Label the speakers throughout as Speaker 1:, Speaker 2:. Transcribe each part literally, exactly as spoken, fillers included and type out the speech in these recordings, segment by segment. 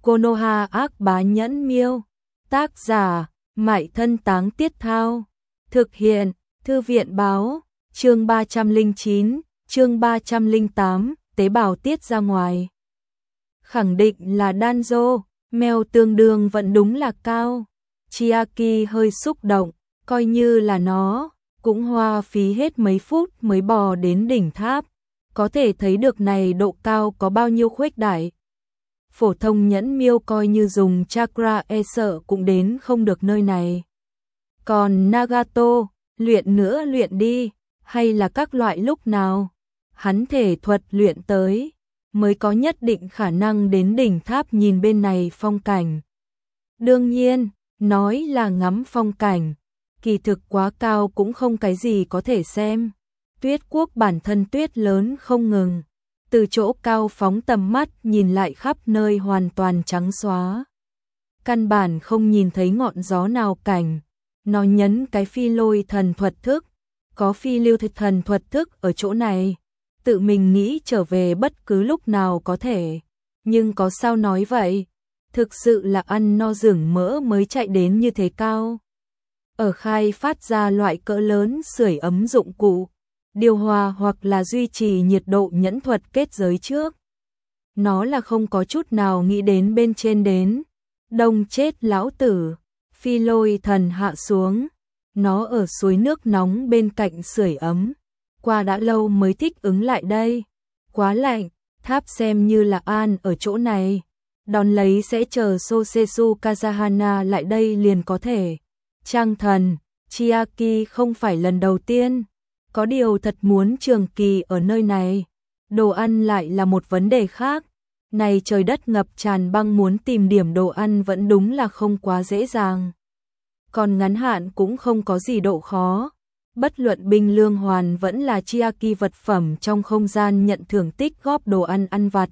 Speaker 1: Konoha ác bá nhẫn miêu. Tác giả, Mại Thân Táng Tiết Thao. Thực hiện, Thư viện báo, chương ba trăm lẻ chín, chương ba trăm lẻ tám, tế bào tiết ra ngoài. Khẳng định là Danzo, mèo tương đương vẫn đúng là cao. Chiaki hơi xúc động, coi như là nó, cũng hoa phí hết mấy phút mới bò đến đỉnh tháp. Có thể thấy được này độ cao có bao nhiêu khuếch đại. Phổ thông nhẫn miêu coi như dùng chakra e sợ cũng đến không được nơi này. Còn Nagato, luyện nữa luyện đi, hay là các loại lúc nào hắn thể thuật luyện tới, mới có nhất định khả năng đến đỉnh tháp nhìn bên này phong cảnh. Đương nhiên, nói là ngắm phong cảnh, kỳ thực quá cao cũng không cái gì có thể xem. Tuyết quốc bản thân tuyết lớn không ngừng, từ chỗ cao phóng tầm mắt nhìn lại khắp nơi hoàn toàn trắng xóa. Căn bản không nhìn thấy ngọn gió nào cảnh, nó nhấn cái phi lôi thần thuật thức, có phi lưu thần thuật thức ở chỗ này, tự mình nghĩ trở về bất cứ lúc nào có thể. Nhưng có sao nói vậy, thực sự là ăn no rừng mỡ mới chạy đến như thế cao. Ở khai phát ra loại cỡ lớn sưởi ấm dụng cụ, điều hòa hoặc là duy trì nhiệt độ nhẫn thuật kết giới trước. Nó là không có chút nào nghĩ đến bên trên đến. Đông chết lão tử, phi lôi thần hạ xuống. Nó ở suối nước nóng bên cạnh sưởi ấm. Qua đã lâu mới thích ứng lại đây. Quá lạnh, tháp xem như là an ở chỗ này. Đón lấy sẽ chờ Sosetsu Kazahana lại đây liền có thể. Trang thần, Chiaki không phải lần đầu tiên. Có điều thật muốn trường kỳ ở nơi này, đồ ăn lại là một vấn đề khác. Này trời đất ngập tràn băng muốn tìm điểm đồ ăn vẫn đúng là không quá dễ dàng. Còn ngắn hạn cũng không có gì độ khó. Bất luận binh lương hoàn vẫn là Chiaki vật phẩm trong không gian nhận thưởng tích góp đồ ăn ăn vặt.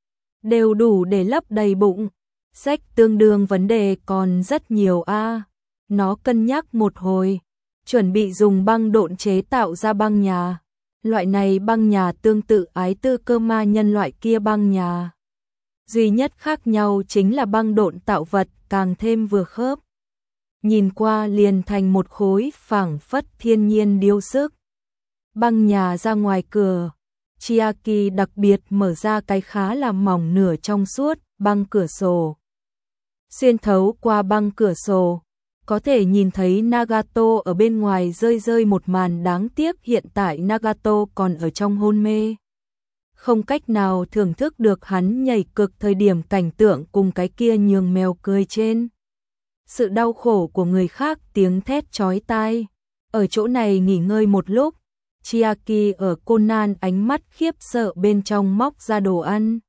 Speaker 1: Đều đủ để lấp đầy bụng. Sách tương đương vấn đề còn rất nhiều a. À. Nó cân nhắc một hồi. Chuẩn bị dùng băng độn chế tạo ra băng nhà. Loại này băng nhà tương tự ái tư cơ ma nhân loại kia băng nhà. Duy nhất khác nhau chính là băng độn tạo vật càng thêm vừa khớp. Nhìn qua liền thành một khối phảng phất thiên nhiên điêu sức. Băng nhà ra ngoài cửa. Chiaki đặc biệt mở ra cái khá là mỏng nửa trong suốt băng cửa sổ. Xuyên thấu qua băng cửa sổ. Có thể nhìn thấy Nagato ở bên ngoài rơi rơi một màn đáng tiếc hiện tại Nagato còn ở trong hôn mê. Không cách nào thưởng thức được hắn nhảy cực thời điểm cảnh tượng cùng cái kia nhường mèo cười trên. Sự đau khổ của người khác tiếng thét chói tai. Ở chỗ này nghỉ ngơi một lúc, Chiaki ở Conan ánh mắt khiếp sợ bên trong móc ra đồ ăn.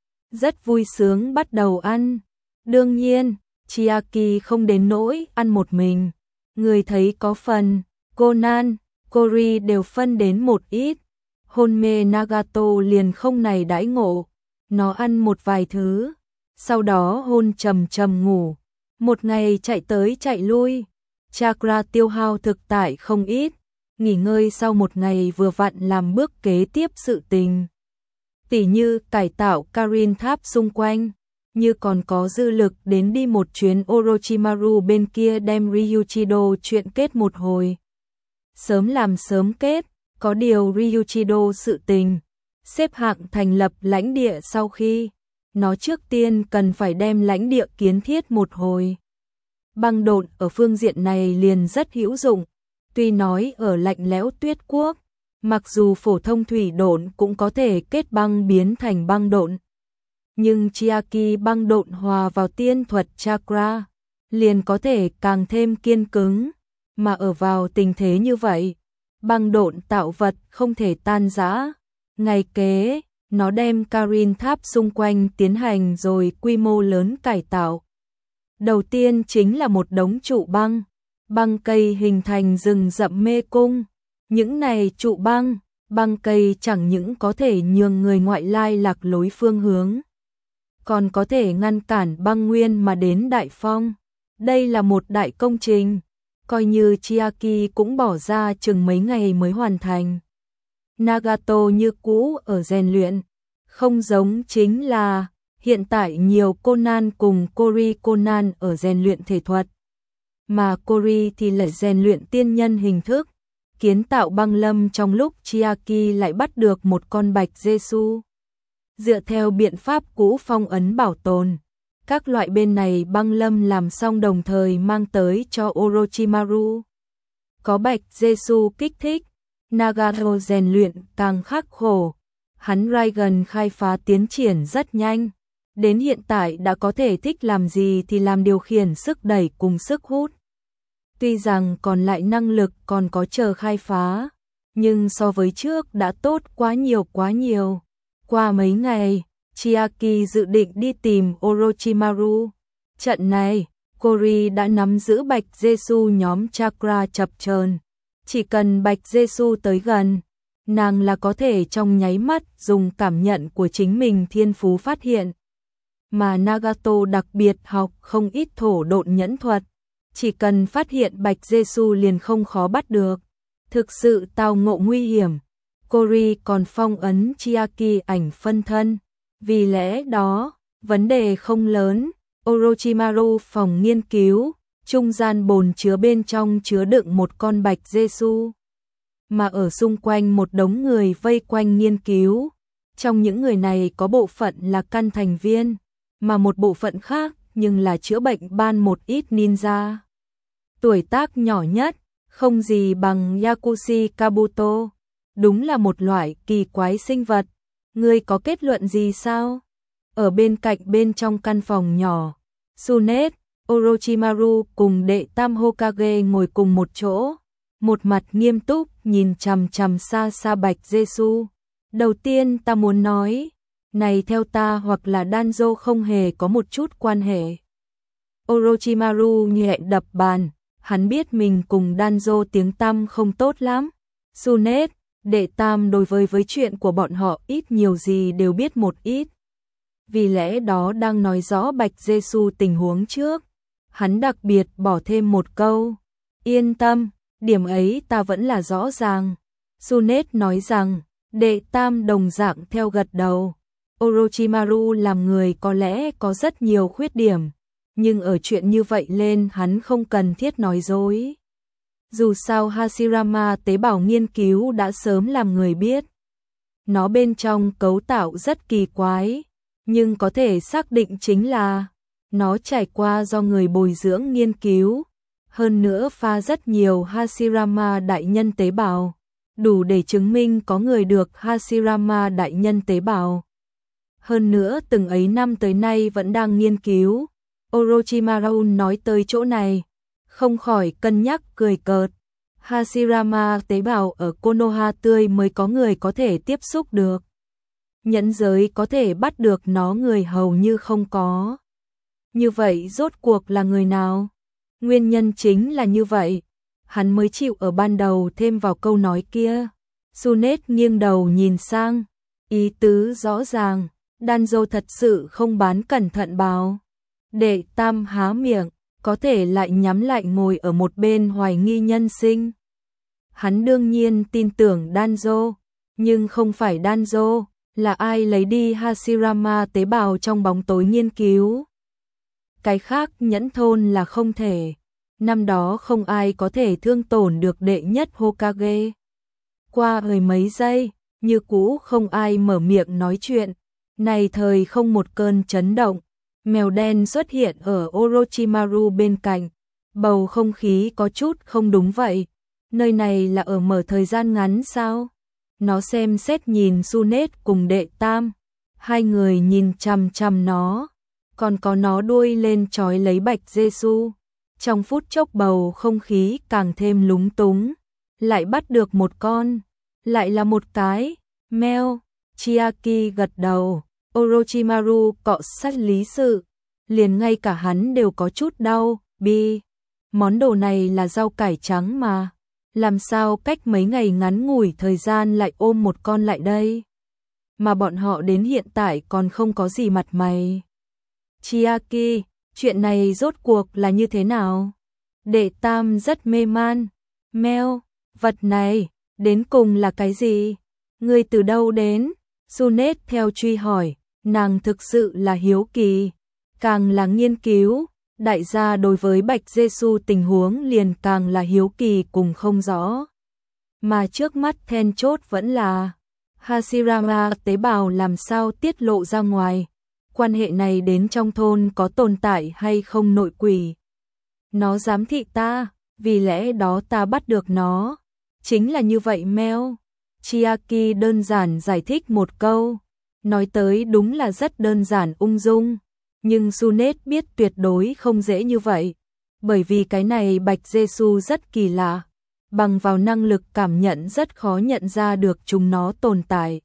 Speaker 1: Rất vui sướng bắt đầu ăn. Đương nhiên, Chiaki không đến nỗi ăn một mình. Người thấy có phần, Conan, Cory đều phân đến một ít. Hôn mê Nagato liền không này đãi ngộ. Nó ăn một vài thứ. Sau đó hôn trầm trầm ngủ. Một ngày chạy tới chạy lui. Chakra tiêu hao thực tại không ít. Nghỉ ngơi sau một ngày vừa vặn làm bước kế tiếp sự tình. Tỉ như cải tạo Karin tháp xung quanh. Như còn có dư lực đến đi một chuyến Orochimaru bên kia đem Ryuichido chuyện kết một hồi. Sớm làm sớm kết, có điều Ryuichido sự tình, xếp hạng thành lập lãnh địa sau khi, nó trước tiên cần phải đem lãnh địa kiến thiết một hồi. Băng độn ở phương diện này liền rất hữu dụng, tuy nói ở lạnh lẽo tuyết quốc, mặc dù phổ thông thủy độn cũng có thể kết băng biến thành băng độn. Nhưng Chiaki băng độn hòa vào tiên thuật chakra, liền có thể càng thêm kiên cứng, mà ở vào tình thế như vậy, băng độn tạo vật không thể tan rã. Ngày kế, nó đem Karin tháp xung quanh tiến hành rồi quy mô lớn cải tạo. Đầu tiên chính là một đống trụ băng, băng cây hình thành rừng rậm mê cung. Những này trụ băng, băng cây chẳng những có thể nhường người ngoại lai lạc lối phương hướng, còn có thể ngăn cản băng nguyên mà đến đại phong. Đây là một đại công trình, coi như Chiaki cũng bỏ ra chừng mấy ngày mới hoàn thành. Nagato như cũ ở rèn luyện, không giống chính là Hiện tại nhiều Conan cùng Cory Conan ở rèn luyện thể thuật, mà Cory thì lại rèn luyện tiên nhân hình thức, kiến tạo băng lâm trong lúc Chiaki lại bắt được một con bạch Giêsu. Dựa theo biện pháp cũ phong ấn bảo tồn, các loại bên này băng lâm làm xong đồng thời mang tới cho Orochimaru. Có bạch Giêsu kích thích, Nagato rèn luyện càng khắc khổ, hắn Raigan khai phá tiến triển rất nhanh. Đến hiện tại đã có thể thích làm gì thì làm, điều khiển sức đẩy cùng sức hút. Tuy rằng còn lại năng lực còn có chờ khai phá, nhưng so với trước đã tốt quá nhiều quá nhiều. Qua mấy ngày, Chiaki dự định đi tìm Orochimaru. Trận này, Cory đã nắm giữ bạch Giêsu nhóm chakra chập chờn. Chỉ cần bạch Giêsu tới gần, nàng là có thể trong nháy mắt dùng cảm nhận của chính mình thiên phú phát hiện. Mà Nagato đặc biệt học không ít thổ độn nhẫn thuật, chỉ cần phát hiện bạch Giêsu liền không khó bắt được. Thực sự tao ngộ nguy hiểm, Cory còn phong ấn Chiaki ảnh phân thân. Vì lẽ đó, vấn đề không lớn. Orochimaru phòng nghiên cứu, trung gian bồn chứa bên trong chứa đựng một con bạch Giêsu, mà ở xung quanh một đống người vây quanh nghiên cứu. Trong những người này có bộ phận là căn thành viên, mà một bộ phận khác nhưng là chữa bệnh ban một ít ninja. Tuổi tác nhỏ nhất, không gì bằng Yakushi Kabuto, đúng là một loại kỳ quái sinh vật. Ngươi có kết luận gì sao? Ở bên cạnh bên trong căn phòng nhỏ, Tsunade, Orochimaru cùng đệ tam Hokage ngồi cùng một chỗ, một mặt nghiêm túc nhìn chằm chằm xa xa bạch Giêsu. Đầu tiên ta muốn nói, này theo ta hoặc là Danzo không hề có một chút quan hệ. Orochimaru nhẹ đập bàn, hắn biết mình cùng Danzo tiếng tăm không tốt lắm. Tsunade, đệ tam đối với với chuyện của bọn họ ít nhiều gì đều biết một ít. Vì lẽ đó đang nói rõ bạch Giêsu tình huống trước, hắn đặc biệt bỏ thêm một câu, yên tâm, điểm ấy ta vẫn là rõ ràng. Tsunade nói rằng, đệ tam đồng dạng theo gật đầu. Orochimaru làm người có lẽ có rất nhiều khuyết điểm, nhưng ở chuyện như vậy lên hắn không cần thiết nói dối. Dù sao Hashirama tế bào nghiên cứu đã sớm làm người biết. Nó bên trong cấu tạo rất kỳ quái, nhưng có thể xác định chính là nó trải qua do người bồi dưỡng nghiên cứu, hơn nữa pha rất nhiều Hashirama đại nhân tế bào, đủ để chứng minh có người được Hashirama đại nhân tế bào. Hơn nữa từng ấy năm tới nay vẫn đang nghiên cứu. Orochimaru nói tới chỗ này, không khỏi cân nhắc cười cợt. Hashirama tế bào ở Konoha tươi mới có người có thể tiếp xúc được. Nhẫn giới có thể bắt được nó người hầu như không có. Như vậy rốt cuộc là người nào? Nguyên nhân chính là như vậy, hắn mới chịu ở ban đầu thêm vào câu nói kia. Tsunade nghiêng đầu nhìn sang, ý tứ rõ ràng, Danzo thật sự không bán cẩn thận bào. Đệ tam há miệng, có thể lại nhắm lại ngồi ở một bên hoài nghi nhân sinh. Hắn đương nhiên tin tưởng Danzo, nhưng không phải Danzo, là ai lấy đi Hashirama tế bào trong bóng tối nghiên cứu. Cái khác nhẫn thôn là không thể, năm đó không ai có thể thương tổn được đệ nhất Hokage. Qua mười mấy giây, như cũ không ai mở miệng nói chuyện, này thời không một cơn chấn động. Mèo đen xuất hiện ở Orochimaru bên cạnh, bầu không khí có chút không đúng vậy, nơi này là ở mở thời gian ngắn sao? Nó xem xét nhìn Tsunade cùng đệ tam, hai người nhìn chằm chằm nó, còn có nó đuôi lên trói lấy bạch Giêsu. Trong phút chốc bầu không khí càng thêm lúng túng, lại bắt được một con, lại là một cái, mèo. Chiaki gật đầu. Orochimaru cọ sát lý sự, liền ngay cả hắn đều có chút đau, bi. Món đồ này là rau cải trắng mà, làm sao cách mấy ngày ngắn ngủi thời gian lại ôm một con lại đây? Mà bọn họ đến hiện tại còn không có gì mặt mày. Chiaki, chuyện này rốt cuộc là như thế nào? Đệ tam rất mê man. Mèo, vật này, đến cùng là cái gì? Ngươi từ đâu đến? Tsunade theo truy hỏi, nàng thực sự là hiếu kỳ, càng là nghiên cứu, đại gia đối với Bạch Giê-xu tình huống liền càng là hiếu kỳ cùng không rõ. Mà trước mắt then chốt vẫn là Hashirama tế bào làm sao tiết lộ ra ngoài, quan hệ này đến trong thôn có tồn tại hay không nội quỷ. Nó giám thị ta, vì lẽ đó ta bắt được nó. Chính là như vậy Meo. Chiaki đơn giản giải thích một câu, nói tới đúng là rất đơn giản ung dung, nhưng Sunet biết tuyệt đối không dễ như vậy, bởi vì cái này Bạch Giê-xu rất kỳ lạ, bằng vào năng lực cảm nhận rất khó nhận ra được chúng nó tồn tại.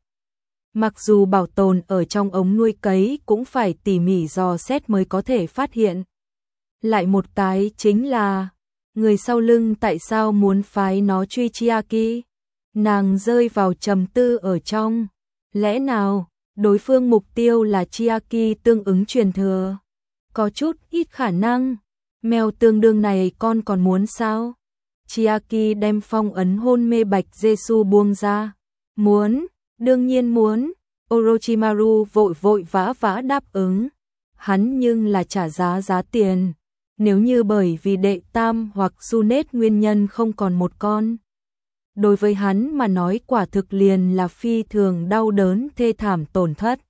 Speaker 1: Mặc dù bảo tồn ở trong ống nuôi cấy cũng phải tỉ mỉ dò xét mới có thể phát hiện. Lại một cái chính là, người sau lưng tại sao muốn phái nó truy Chiaki? Nàng rơi vào trầm tư ở trong. Lẽ nào, đối phương mục tiêu là Chiaki tương ứng truyền thừa? Có chút ít khả năng. Mèo tương đương này con còn muốn sao? Chiaki đem phong ấn hôn mê Bạch Giê-xu buông ra. Muốn, đương nhiên muốn. Orochimaru vội vội vã vã đáp ứng. Hắn nhưng là trả giá giá tiền. Nếu như bởi vì đệ tam hoặc Sunet nguyên nhân không còn một con. Đối với hắn mà nói quả thực liền là phi thường đau đớn thê thảm tổn thất.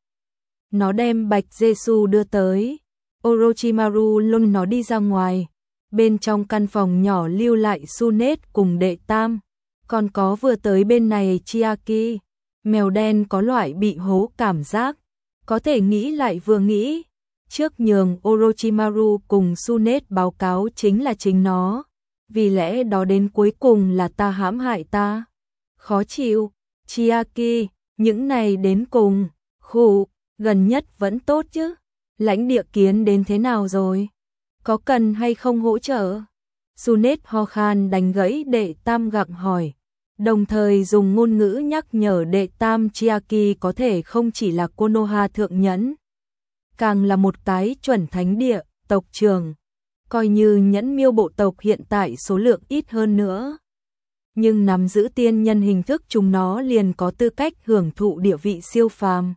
Speaker 1: Nó đem Bạch Giê-xu đưa tới. Orochimaru lôi nó đi ra ngoài. Bên trong căn phòng nhỏ lưu lại Sunet cùng đệ tam. Còn có vừa tới bên này Chiaki. Mèo đen có loại bị hố cảm giác. Có thể nghĩ lại vừa nghĩ. Trước nhường Orochimaru cùng Sunet báo cáo chính là chính nó. Vì lẽ đó đến cuối cùng là ta hãm hại ta. Khó chịu. Chiaki, những này đến cùng. Khủ, gần nhất vẫn tốt chứ. Lãnh địa kiến đến thế nào rồi? Có cần hay không hỗ trợ? Sunet ho khan đánh gãy đệ tam gặng hỏi. Đồng thời dùng ngôn ngữ nhắc nhở đệ tam Chiaki có thể không chỉ là Konoha thượng nhẫn. Càng là một cái chuẩn thánh địa, tộc trưởng. Coi như nhẫn miêu bộ tộc hiện tại số lượng ít hơn nữa. Nhưng nắm giữ tiên nhân hình thức chúng nó liền có tư cách hưởng thụ địa vị siêu phàm.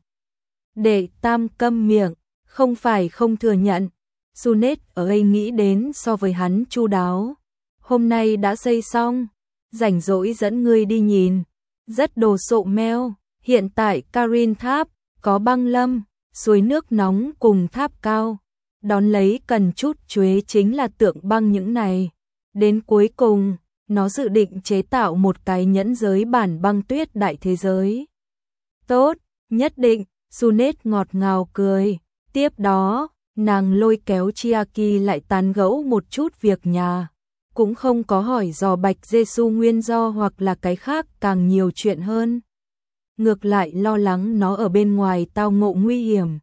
Speaker 1: Đệ tam câm miệng, không phải không thừa nhận. Sunet ở đây nghĩ đến so với hắn chu đáo. Hôm nay đã xây xong, rảnh rỗi dẫn ngươi đi nhìn. Rất đồ sộ Meo, hiện tại Karin Tháp, có băng lâm, suối nước nóng cùng tháp cao. Đón lấy cần chút chuế chính là tượng băng những này. Đến cuối cùng, nó dự định chế tạo một cái nhẫn giới bản băng tuyết đại thế giới. Tốt, nhất định, Sunet ngọt ngào cười. Tiếp đó, nàng lôi kéo Chiaki lại tán gẫu một chút việc nhà. Cũng không có hỏi dò Bạch Giê-xu nguyên do hoặc là cái khác càng nhiều chuyện hơn. Ngược lại lo lắng nó ở bên ngoài tao ngộ nguy hiểm.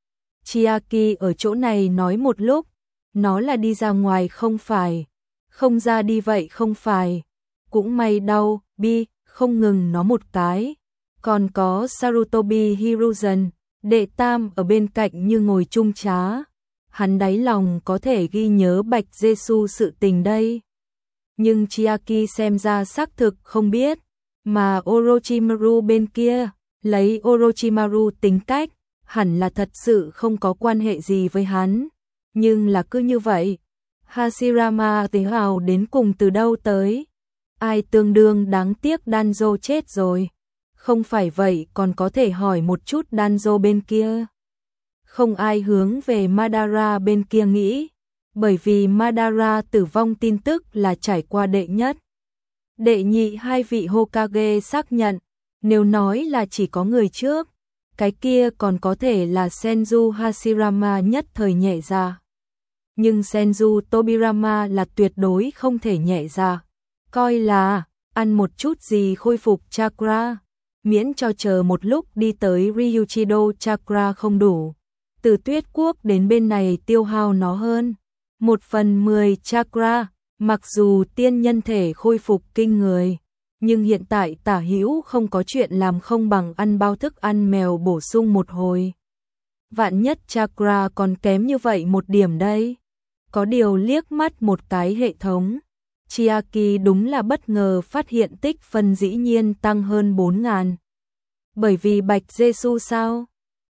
Speaker 1: Chiaki ở chỗ này nói một lúc, nó là đi ra ngoài không phải, không ra đi vậy không phải. Cũng may đau, bi, không ngừng nó một cái. Còn có Sarutobi Hiruzen, đệ tam ở bên cạnh như ngồi chung trá. Hắn đáy lòng có thể ghi nhớ Bạch Giê-xu sự tình đây. Nhưng Chiaki xem ra xác thực không biết, mà Orochimaru bên kia, lấy Orochimaru tính cách, hẳn là thật sự không có quan hệ gì với hắn. Nhưng là cứ như vậy, Hashirama tế hào đến cùng từ đâu tới? Ai tương đương đáng tiếc Danzo chết rồi. Không phải vậy còn có thể hỏi một chút Danzo bên kia. Không ai hướng về Madara bên kia nghĩ, bởi vì Madara tử vong tin tức là trải qua đệ nhất. Đệ nhị hai vị Hokage xác nhận, nếu nói là chỉ có người trước, cái kia còn có thể là Senju Hashirama nhất thời nhẹ ra. Nhưng Senju Tobirama là tuyệt đối không thể nhẹ ra. Coi là, ăn một chút gì khôi phục chakra, miễn cho chờ một lúc đi tới Ryuchido chakra không đủ. Từ Tuyết Quốc đến bên này tiêu hao nó hơn một phần mười chakra, mặc dù tiên nhân thể khôi phục kinh người, nhưng hiện tại tả hữu không có chuyện làm không bằng ăn bao thức ăn mèo bổ sung một hồi. Vạn nhất chakra còn kém như vậy một điểm đây. Có điều liếc mắt một cái hệ thống, Chiaki đúng là bất ngờ phát hiện tích phân dĩ nhiên tăng hơn bốn ngàn. Bởi vì Bạch Giê-xu sao?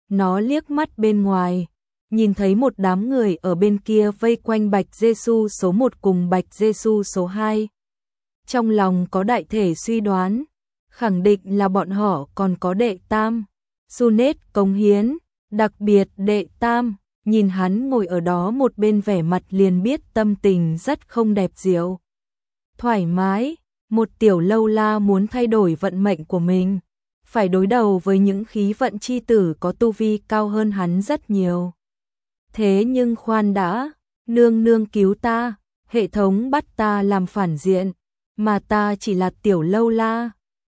Speaker 1: nó liếc mắt bên ngoài, nhìn thấy một đám người ở bên kia vây quanh Bạch Giê-xu số một cùng Bạch Giê-xu số hai. Trong lòng có đại thể suy đoán, khẳng định là bọn họ còn có đệ tam, Sunet cống hiến, đặc biệt đệ tam, nhìn hắn ngồi ở đó một bên vẻ mặt liền biết tâm tình rất không đẹp diệu. Thoải mái, một tiểu lâu la muốn thay đổi vận mệnh của mình, phải đối đầu với những khí vận chi tử có tu vi cao hơn hắn rất nhiều. Thế nhưng khoan đã, nương nương cứu ta, hệ thống bắt ta làm phản diện, mà ta chỉ là tiểu lâu la,